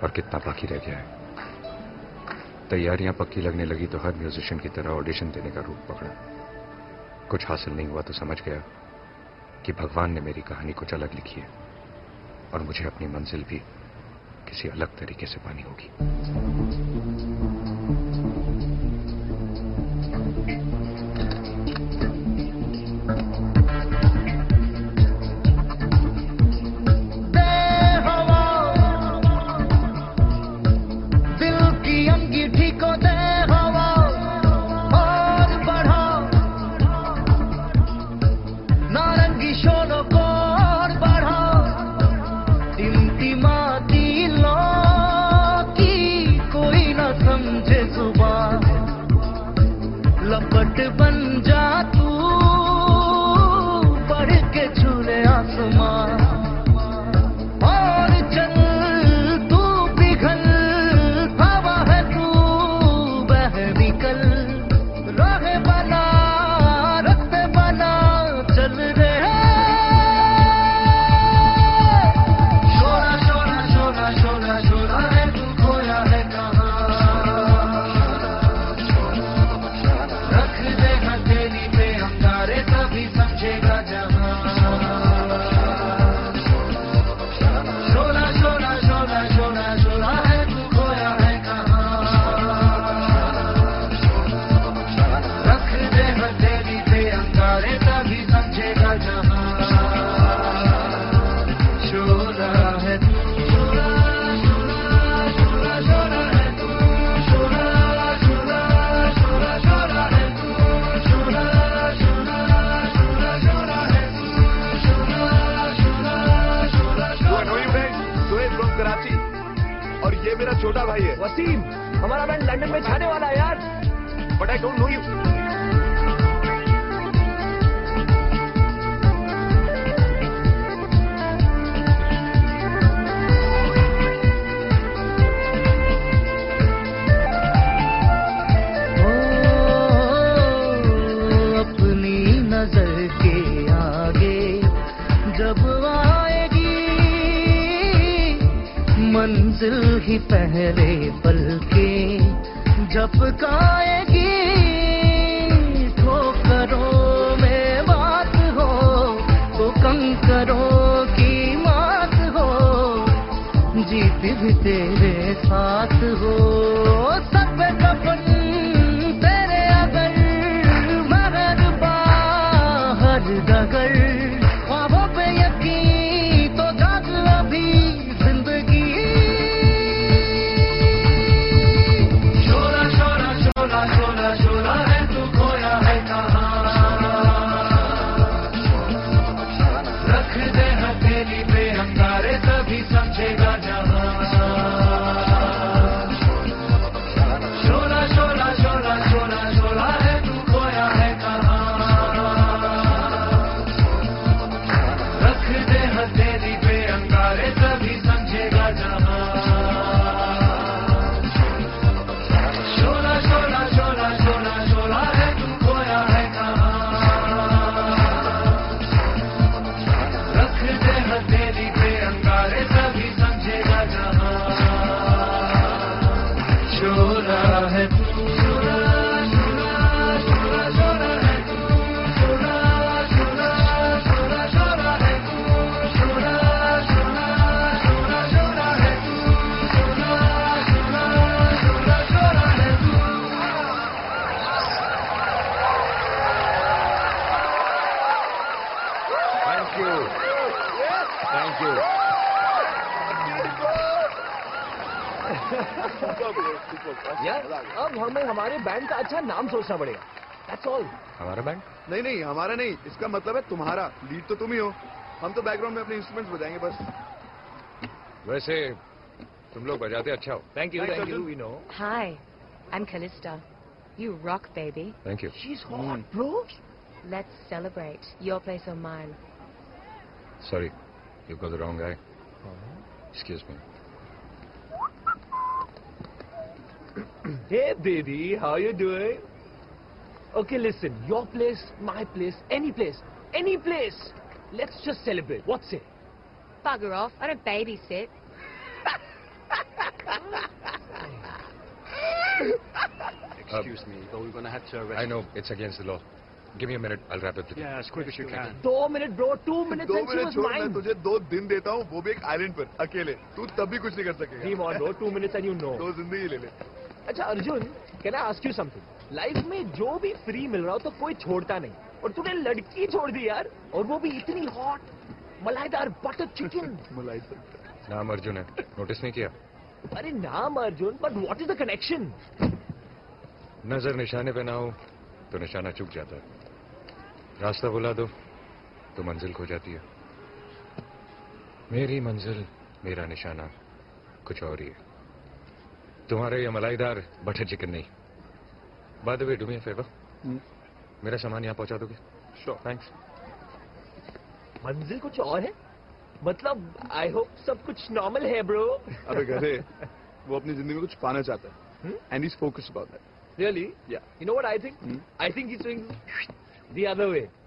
और कितना बाकी रह गया है। तैयारियां पक्की लगने लगी तो हर म्यूजिशियन की तरह ऑडिशन देने का रूप पकड़ा। कुछ हासिल नहीं हुआ तो समझ गया कि भगवान ने मेरी कहानी कुछ अलग लिखी है और मुझे अपनी मंजिल भी किसी अलग तरीके से पानी होगी। छोटा भाई है वसीम, हमारा बैंड लंदन में छाने वाला है यार। But I don't know you. अपनी नजर के आगे जब आएगी मंजिल ही पहले पल के झपकाएगी। ठोकरों में बात हो तो कंकरों की मात हो, जीत भी तेरे साथ हो। सब कपन तेरे अगर मगर बाहर डगर, ख्वाबों पे यकीन तो जाग अभी जिंदगी। शोला शोला शोला शोला शोला है तू खोया है कहाँ, रख दे हथेली पे अंगारे तभी समझेगा जहाँ। शोला शोला शोला शोला शोला है तू खोया है कहाँ, रख दे हथेली पे अंगारे तभी समझेगा जहाँ। शोला शोला शोला शोला शोला है तू खोया है कहाँ, रख दे हथेली पे अंगारे तभी समझेगा जहाँ। शोला है तू, शोला शोला शोला शोला है तू, शोला शोला शोला शोला है तू, शोला शोला शोला शोला है तू, शोला शोला शोला शोला है तू। Thank you, thank you. यार अब हमें हमारे बैंड का अच्छा नाम सोचना पड़ेगा। That's all. हमारा बैंड? नहीं नहीं, हमारा नहीं, इसका मतलब है तुम्हारा। लीड तो तुम ही हो, हम तो बैकग्राउंड में अपने इंस्ट्रूमेंट्स बजाएंगे बस। वैसे तुम लोग बजाते अच्छा हो। Thank you, thank you. We know. Hi, I'm Callista. You rock, baby. Thank you. She's hot, bro. Let's celebrate. Your place or mine. Sorry, you got the wrong guy. Excuse me. Hey, baby, how you doing? Okay, listen. Your place, my place, any place, any place. Let's just celebrate. What's it? Bugger off. I don't babysit. Excuse me, but we're going to have to arrest I know it's against the law. Give me a minute. I'll wrap it with you. Yeah, as quick as you can. 2 minutes, bro. 2 minutes 2 and she minute was छोड़, मैं mine. तुझे 2 दिन देता हूँ, वो भी एक island पर अकेले. तू तब भी कुछ नहीं कर सकेगा. Come on, bro. 2 minutes and you know. 2 जिंदगी ले ले. अच्छा Arjun, can I ask you something? Life में जो भी फ्री मिल रहा हो तो कोई छोड़ता नहीं. और तूने लड़की छोड़ दी यार. और वो भी इतनी हॉट, मलाईदार बटर चिकन. मलाई तो. नाम अर्जुन है. नोटिस नहीं किया? अरे नाम Arjun, but what is the connection? नजर निशाने पे ना हो तो निशाना चूक जाता है. रास्ता बुला दो तो मंजिल खो जाती है. मेरी मंजिल, मेरा निशाना कुछ और ही है. तुम्हारे ये मलाईदार बटर चिकन नहीं. By the way, do me a favour. मेरा सामान यहाँ पहुंचा दोगे? Sure. थैंक्स. मंजिल कुछ और है? मतलब आई होप सब कुछ नॉर्मल है ब्रो. अबे गधे, वो अपनी जिंदगी में कुछ पाना चाहता है. And he's focused about that. Really? Yeah. You know what I think? I think he's doing the other way.